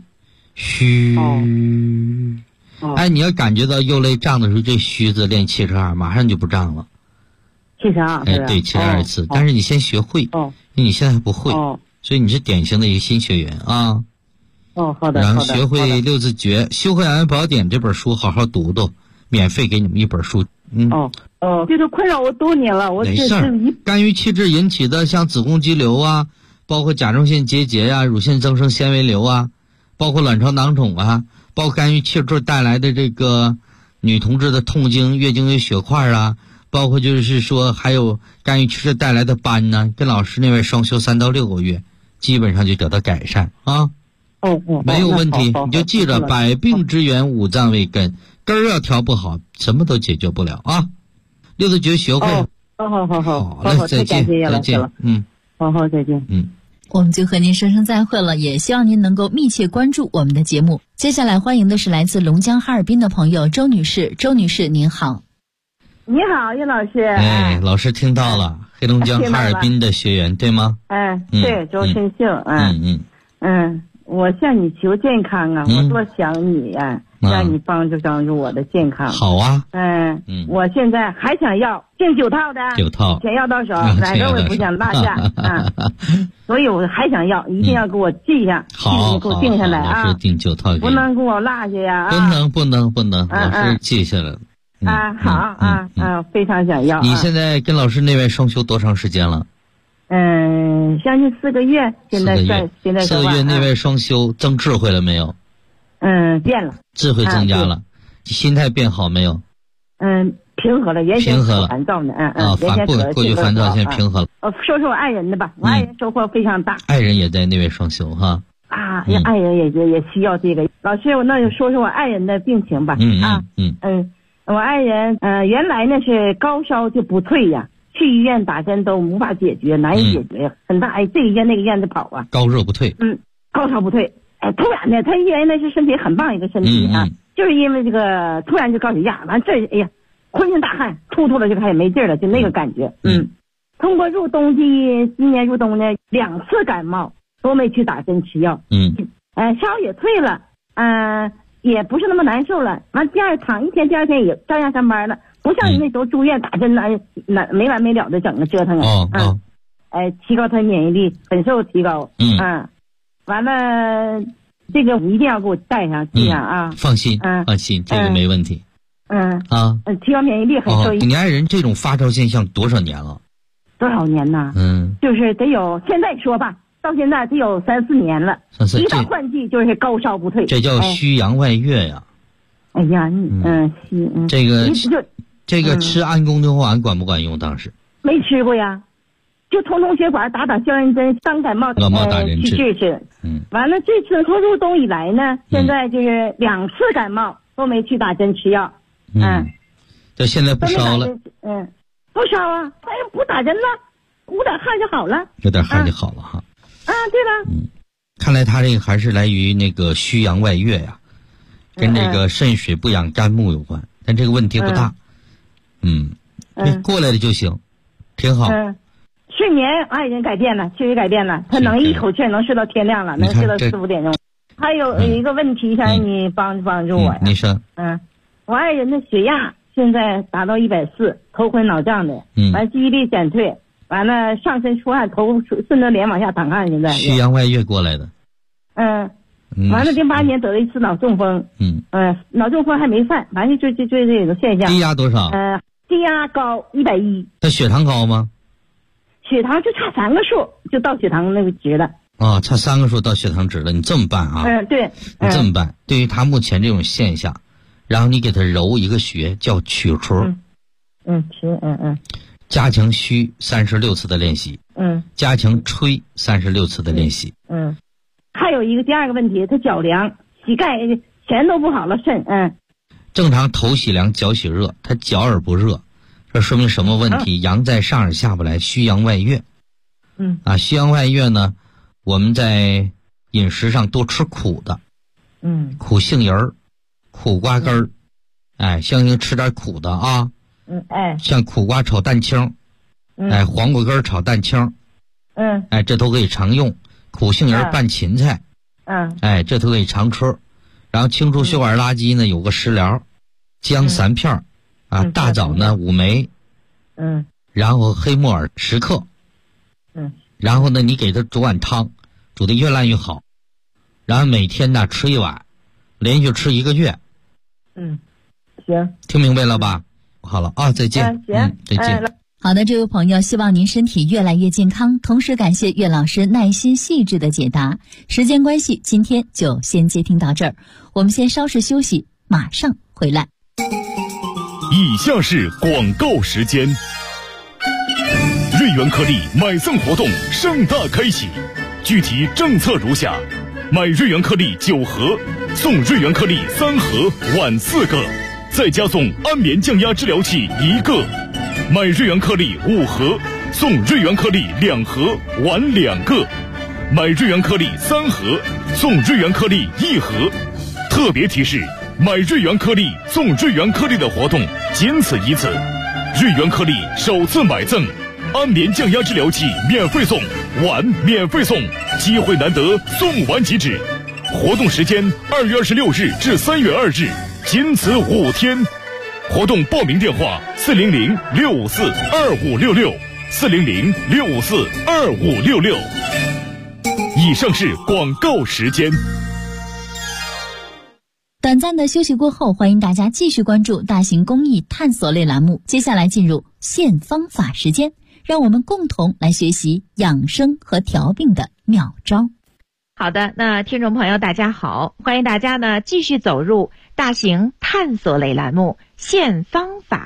你要感觉到右肋胀的时候，这虚字练72，马上就不胀了。 72， 对，72次。但是你先学会，因为你现在还不会，所以你是典型的一个新学员啊。 好的。 然后学会6字诀，修和养元宝典这本书好好读读，免费给你们一本书。 这个困扰我多年了， 没事。肝郁气滞引起的像子宫肌瘤啊，包括甲状腺结节呀、乳腺增生纤维瘤啊，包括卵巢囊肿啊。包括肝郁气滞带来的这个女同志的痛经、月经有血块啊，包括就是说还有肝郁气滞带来的斑呢，跟老师那位双休3到6个月，基本上就得到改善啊。没有问题，你就记着百病之源五脏为根，根儿要调不好，什么都解决不了啊。6字诀学会了。好嘞，再见，再见。 好，再见。 我们就和您说声再会了，也希望您能够密切关注我们的节目。接下来欢迎的是来自龙江哈尔滨的朋友周女士。周女士您好。 你好，叶老师。 老师听到了，黑龙江哈尔滨的学员对吗？ 对，周春秀。我向你求健康啊，我多想你啊，让你帮助我的健康。 好啊。 我现在还想要订9套的 ，9套， 钱要到手，哪个我也不想落下所以我还想要，一定要给我记一下， 好， 给我定下来啊。 老师订9套， 不能给我落下呀。 不能，老师记下来了。 好非常想要。 你现在跟老师内外双修多长时间了？ 将近4个月，现在 4个月内外双修，增智慧了没有？ 变了， 智慧增加了，心态变好没有？ 平和了，原先可烦躁呢， 过去烦躁，现在平和了。 说说我爱人的吧，我爱人收获非常大。 爱人也在那边双修哈。 爱人也需要这个。老师，我那就说说我爱人的病情吧。我爱人原来呢是高烧就不退呀，去医院打针都无法解决，难以解决呀，很大这个医院那个医院就跑啊。 高热不退。 高烧不退。突然呢，他原来是身体很棒一个身体啊，就是因为这个突然就高血压，完这哎呀，浑身大汗，吐了就开始没劲了，就那个感觉。通过今年入冬呢2次感冒都没去打针吃药。烧也退了，也不是那么难受了。完躺一天，第二天也照样上班了，不像那时候住院打针没完没了的整个折腾提高他免疫力很受提高。完了，这个你一定要给我带上，这样啊。 放心，放心，这个没问题。 提高免疫力很受益。 你爱人这种发烧现象多少年了？ 多少年呢？就是得有，现在说吧，到现在得有3-4年了。一到换季就是高烧不退。 这叫虚阳外越呀。 哎呀， 这个吃氨公牛丸管不管用？当时没吃过呀。就通血管打消炎针，当感冒去治治。完了这次从入冬以来呢，现在就是2次感冒都没去打针吃药。 这现在不烧了。 不烧啊，哎呀，不打针了，捂点汗就好了。 有点汗就好了哈。 对了。 看来他这个还是来于那个虚阳外越呀，跟这个肾水不养肝木有关，但这个问题不大。过来了就行，挺好。 睡眠爱人改变了，确实改变了，他能一口气能睡到天亮了，能睡到4-5点钟。还有一个问题想你帮助我呀。 你说。 我爱人的血压现在达到140，头昏脑胀的，完记忆力减退，完了上身出汗，头顺着脸往下淌汗，现在。 虚阳外越过来的。 完了08年得了一次脑中风。脑中风还没犯，完了就这种现象。 低压多少？ 低压高110。 他血糖高吗？ 血糖就差3个数就到血糖那个值了。 差3个数到血糖值了。你这么办啊？ 对。 你这么办，对于他目前这种现象，然后你给他揉一个穴叫曲戳。加强虚36次的练习。加强吹36次的练习。 还有一个第二个问题，他脚凉，膝盖全都不好了，肾。 正常头洗凉，脚洗热，他脚耳不热。这说明什么问题？阳在上而下不来，虚阳外越。虚阳外越呢，我们在饮食上多吃苦的。苦杏仁儿、苦瓜根儿，相应吃点苦的啊。像苦瓜炒蛋清，黄瓜根炒蛋清，这都可以常用。苦杏仁拌芹菜，这都可以常吃。然后清除血管垃圾呢，有个食疗，姜3片。大枣呢5枚，然后黑木耳10克，然后呢你给他煮碗汤，煮得越烂越好，然后每天呢吃1碗，连续吃1个月。 行， 听明白了吧？好了啊，再见。再见。 好的，这位朋友，希望您身体越来越健康，同时感谢岳老师耐心细致的解答。时间关系，今天就先接听到这儿，我们先稍事休息，马上回来。 以下是广告时间。瑞元颗粒买赠活动盛大开启，具体政策如下：买瑞元颗粒9盒，送瑞元颗粒3盒，碗4个，再加送安眠降压治疗器1个；买瑞元颗粒5盒，送瑞元颗粒2盒，碗2个；买瑞元颗粒3盒，送瑞元颗粒1盒。特别提示：买瑞元颗粒送瑞元颗粒的活动仅此一次，瑞元颗粒首次买赠，安眠降压治疗器免费送，碗免费送，机会难得，送完即止。活动时间2月26日至3月2日，仅此5天。活动报名电话400-654-2566 400-654-2566。以上是广告时间。 短暂的休息过后，欢迎大家继续关注大型公益探索类栏目。接下来进入现方法时间，让我们共同来学习养生和调病的妙招。 好的，那听众朋友大家好，欢迎大家呢继续走入大型探索类栏目现方法。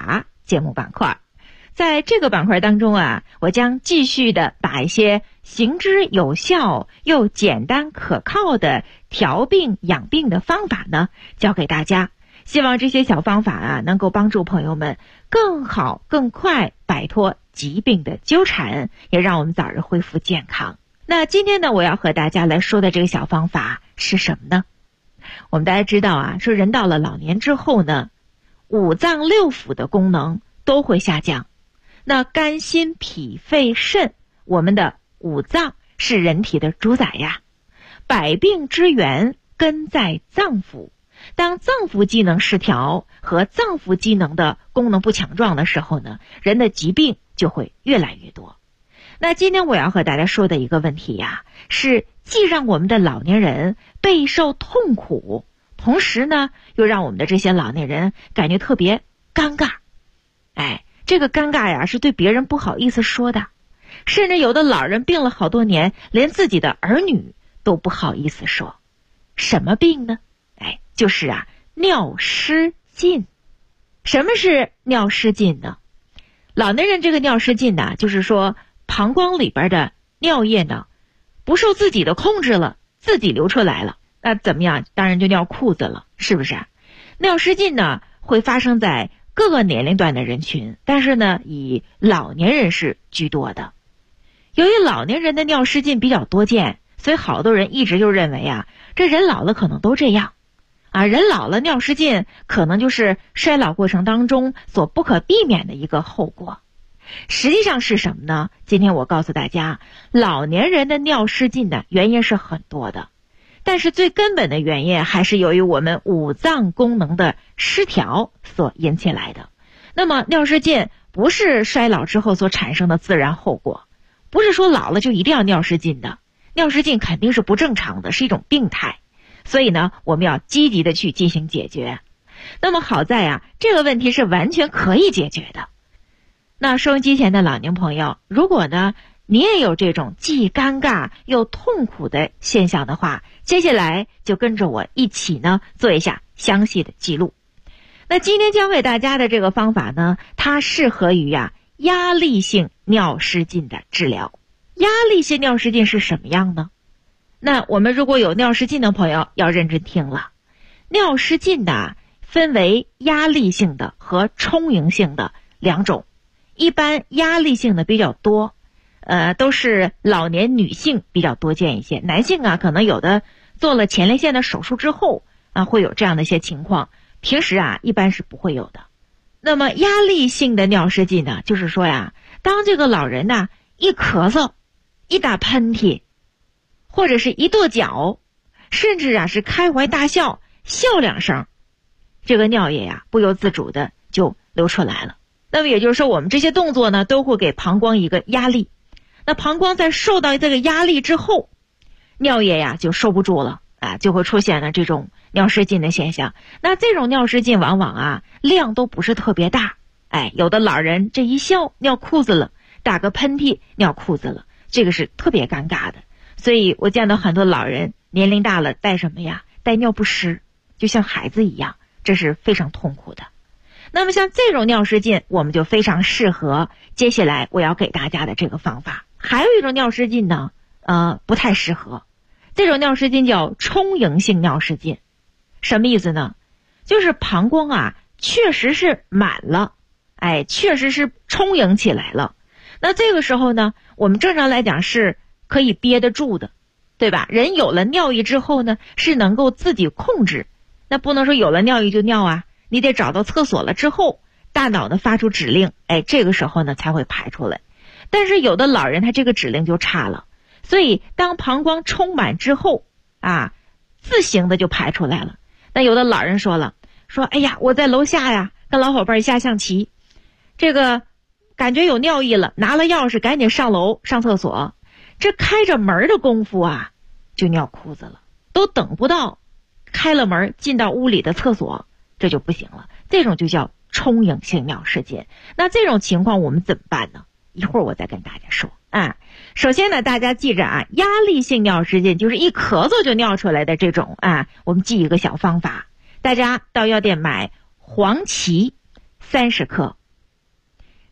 节目板块。在这个板块当中啊，我将继续的把一些行之有效又简单可靠的调病养病的方法呢教给大家，希望这些小方法啊能够帮助朋友们更好更快摆脱疾病的纠缠，也让我们早日恢复健康。那今天呢，我要和大家来说的这个小方法是什么呢？我们大家知道啊，说人到了老年之后呢，五脏六腑的功能都会下降。那肝心脾肺肾，我们的五脏是人体的主宰呀。百病之源根在脏腑，当脏腑机能失调和脏腑机能的功能不强壮的时候呢，人的疾病就会越来越多。那今天我要和大家说的一个问题呀，是既让我们的老年人备受痛苦，同时呢又让我们的这些老年人感觉特别尴尬。这个尴尬呀是对别人不好意思说的，甚至有的老人病了好多年，连自己的儿女都不好意思说。什么病呢？就是尿失禁。什么是尿失禁呢？老年人这个尿失禁呢，就是说膀胱里边的尿液呢不受自己的控制了，自己流出来了，那怎么样？当然就尿裤子了，是不是？尿失禁呢会发生在各个年龄段的人群，但是呢以老年人是居多的。由于老年人的尿失禁比较多见，所以好多人一直就认为这人老了可能都这样人老了尿失禁可能就是衰老过程当中所不可避免的一个后果。实际上是什么呢？今天我告诉大家，老年人的尿失禁的原因是很多的，但是最根本的原因还是由于我们五脏功能的失调所引起来的。那么尿失禁不是衰老之后所产生的自然后果，不是说老了就一定要尿失禁的，尿失禁肯定是不正常的，是一种病态。所以呢，我们要积极的去进行解决。那么好在这个问题是完全可以解决的。那收音机前的老年朋友，如果呢你也有这种既尴尬又痛苦的现象的话，接下来就跟着我一起呢做一下详细的记录。那今天教给大家的这个方法呢，它适合于压力性尿失禁的治疗。压力性尿失禁是什么样呢？那我们如果有尿失禁的朋友要认真听了。尿失禁分为压力性的和充盈性的两种。一般压力性的比较多，都是老年女性比较多见一些，男性可能有的做了前列腺的手术之后会有这样的一些情况，平时一般是不会有的。那么压力性的尿失禁呢，就是说当这个老人一咳嗽，一打喷嚏，或者是一跺脚，甚至是开怀大笑，笑两声，这个尿液不由自主的就流出来了。那么也就是说，我们这些动作呢都会给膀胱一个压力，那膀胱在受到这个压力之后，尿液就收不住了就会出现了这种尿失禁的现象。那这种尿失禁往往量都不是特别大，有的老人这一笑尿裤子了，打个喷嚏尿裤子了，这个是特别尴尬的。所以我见到很多老人年龄大了带什么带尿不湿，就像孩子一样，这是非常痛苦的。那么像这种尿失禁，我们就非常适合接下来我要给大家的这个方法。还有一种尿失禁呢不太适合，这种尿失禁叫充盈性尿失禁。什么意思呢？就是膀胱确实是满了，确实是充盈起来了。那这个时候呢，我们正常来讲是可以憋得住的，对吧？人有了尿意之后呢，是能够自己控制。那不能说有了尿意就尿你得找到厕所了之后，大脑呢发出指令，这个时候呢才会排出来。但是有的老人他这个指令就差了，所以当膀胱充满之后自行的就排出来了。那有的老人说了，说我在楼下跟老伙伴下象棋，这个感觉有尿意了，拿了钥匙赶紧上楼上厕所，这开着门的功夫就尿裤子了，都等不到开了门进到屋里的厕所，这就不行了。这种就叫充盈性尿失禁。那这种情况我们怎么办呢？一会儿我再跟大家说首先呢，大家记着压力性尿失禁就是一咳嗽就尿出来的这种我们记一个小方法。大家到药店买黄芪30克，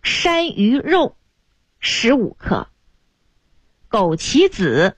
山萸肉15克，枸杞子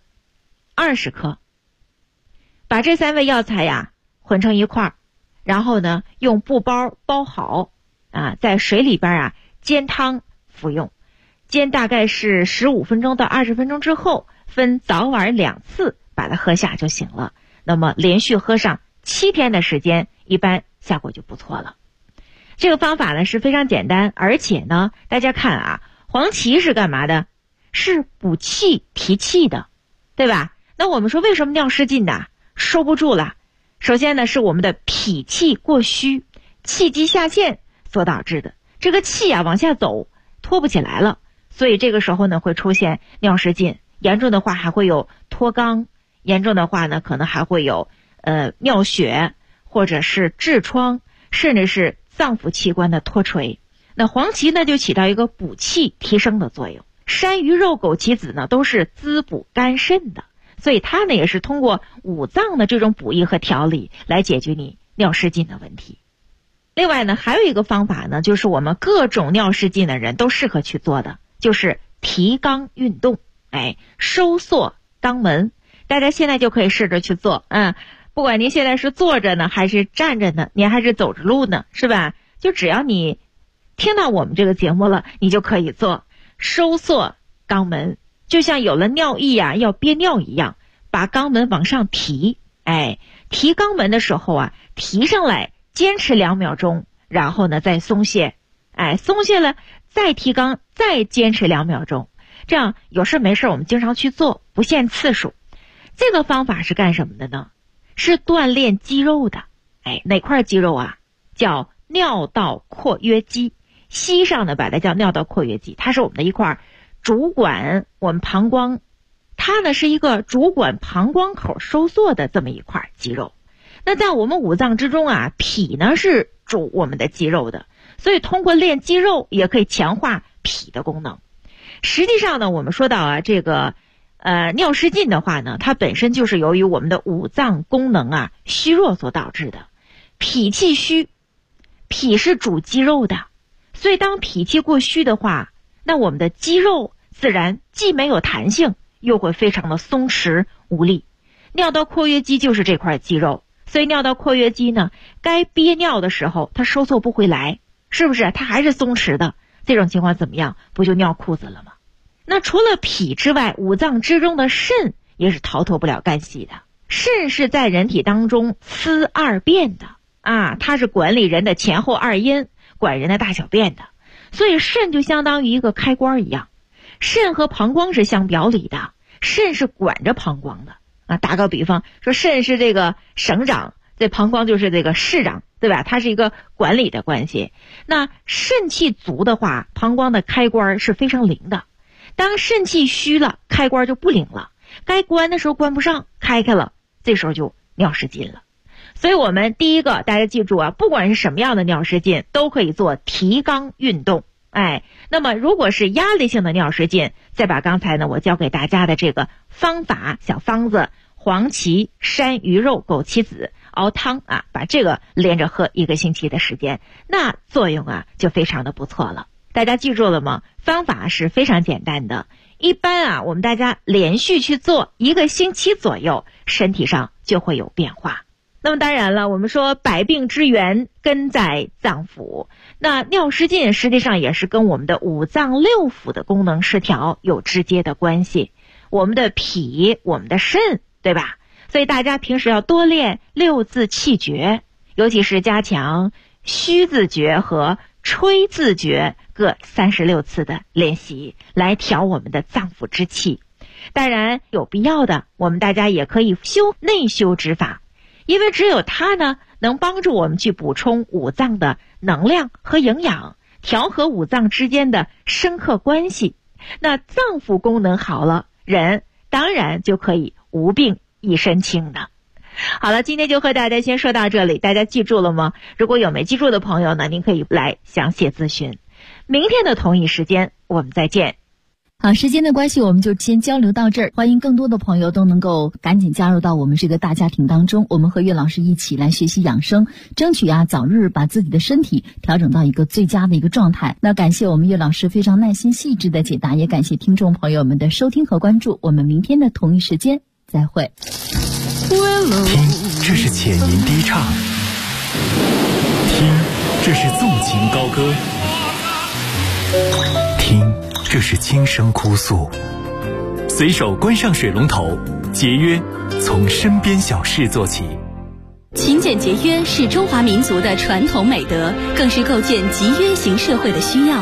20克。把这3味药材呀混成一块儿，然后呢用布包包好在水里边煎汤服用，煎大概是15分钟到20分钟之后，分早晚2次把它喝下就行了。那么连续喝上7天的时间，一般效果就不错了。这个方法呢是非常简单，而且呢大家看黄芪是干嘛的？是补气提气的，对吧？那我们说为什么尿失禁呢？收不住了。首先呢是我们的脾气过虚，气机下陷所导致的。这个气往下走，拖不起来了，所以这个时候呢会出现尿失禁，严重的话还会有脱肛，严重的话呢可能还会有尿血，或者是痔疮，甚至是脏腑器官的脱垂。那黄芪呢就起到一个补气提升的作用，山萸肉、枸杞子呢都是滋补肝肾的，所以它呢也是通过五脏的这种补益和调理来解决你尿失禁的问题。另外呢还有一个方法呢，就是我们各种尿失禁的人都适合去做的，就是提肛运动，收缩肛门。大家现在就可以试着去做，不管您现在是坐着呢还是站着呢，您还是走着路呢，是吧？就只要你听到我们这个节目了，你就可以做收缩肛门，就像有了尿意要憋尿一样，把肛门往上提。提肛门的时候提上来，坚持2秒钟，然后呢再松懈，松懈了再提肛，再坚持2秒钟。这样有事没事我们经常去做，不限次数。这个方法是干什么的呢？是锻炼肌肉的。哪块肌肉叫尿道括约肌，西上呢把它叫尿道括约肌，它是我们的一块主管我们膀胱，它呢是一个主管膀胱口收缩的这么一块肌肉。那在我们五脏之中脾呢是主我们的肌肉的，所以通过练肌肉也可以强化脾的功能。实际上呢我们说到这个尿失禁的话呢，它本身就是由于我们的五脏功能虚弱所导致的。脾气虚，脾是主肌肉的，所以当脾气过虚的话，那我们的肌肉自然既没有弹性，又会非常的松弛无力。尿道括约肌就是这块肌肉，所以尿道括约肌呢，该憋尿的时候它收缩不回来，是不是？它还是松弛的，这种情况怎么样？不就尿裤子了吗？那除了脾之外，五脏之中的肾也是逃脱不了干系的。肾是在人体当中司二便的它是管理人的前后二阴，管人的大小便的，所以肾就相当于一个开关一样。肾和膀胱是相表里的，肾是管着膀胱的打个比方说，肾是这个省长，这膀胱就是这个市长，对吧？它是一个管理的关系。那肾气足的话，膀胱的开关是非常灵的。当肾气虚了，开关就不灵了，该关的时候关不上，开了，这时候就尿失禁了。所以我们第一个大家记住不管是什么样的尿失禁都可以做提肛运动。那么如果是压力性的尿失禁，再把刚才呢我教给大家的这个方法小方子，黄芪、山萸肉、枸杞子熬汤把这个连着喝1个星期的时间，那作用就非常的不错了。大家记住了吗？方法是非常简单的，一般我们大家连续去做1个星期左右，身体上就会有变化。那么当然了，我们说百病之源根在脏腑，那尿失禁实际上也是跟我们的五脏六腑的功能失调有直接的关系。我们的脾，我们的肾，对吧？所以大家平时要多练6字气诀，尤其是加强虚字诀和吹字诀各36次的练习，来调我们的脏腑之气。当然有必要的，我们大家也可以修内修之法，因为只有它呢能帮助我们去补充五脏的能量和营养，调和五脏之间的生克关系。那脏腑功能好了，人当然就可以无病一身轻的。好了，今天就和大家先说到这里，大家记住了吗？如果有没记住的朋友呢，您可以来详细咨询。明天的同一时间我们再见。 好，时间的关系，我们就先交流到这儿。欢迎更多的朋友都能够赶紧加入到我们这个大家庭当中，我们和岳老师一起来学习养生，争取早日把自己的身体调整到一个最佳的一个状态。那感谢我们岳老师非常耐心细致的解答，也感谢听众朋友们的收听和关注。我们明天的同一时间再会。 听，这是浅吟低唱；听，这是纵情高歌；听，这是轻声哭诉。随手关上水龙头，节约从身边小事做起。 勤俭节约是中华民族的传统美德，更是构建集约型社会的需要。